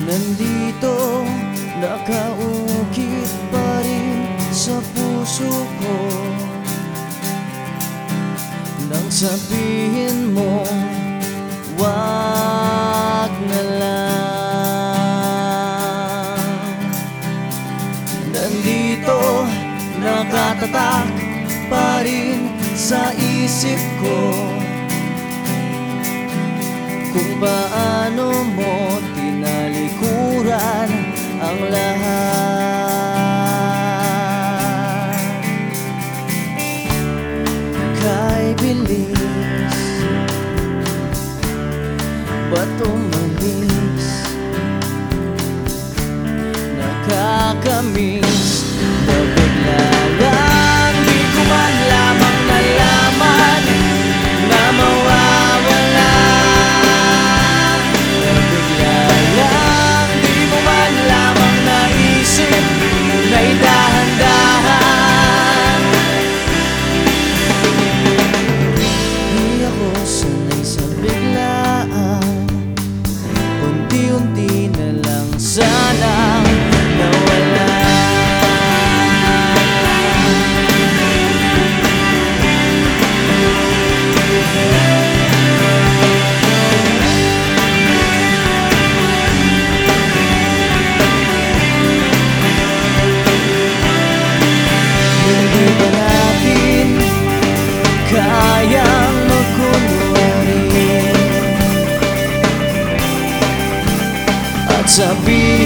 Nandito, nakaukit pa rin sa puso ko nang sabihin mo, wag na lang. Nandito, nakatatak pa rin sa isip ko kung paano mo tinalikuran ang lahat. Kay bilis, ba't umalis? Nakakamiss na bigla lang, di ko man lamang nalaman na mawawala. Na bigla lang, di mo man lamang naisip na idahan-dahan. Di ako sanay sa biglaan, unti-unti na lang sanang nawala. Hindi ba natin kayang magkunwari at sabihin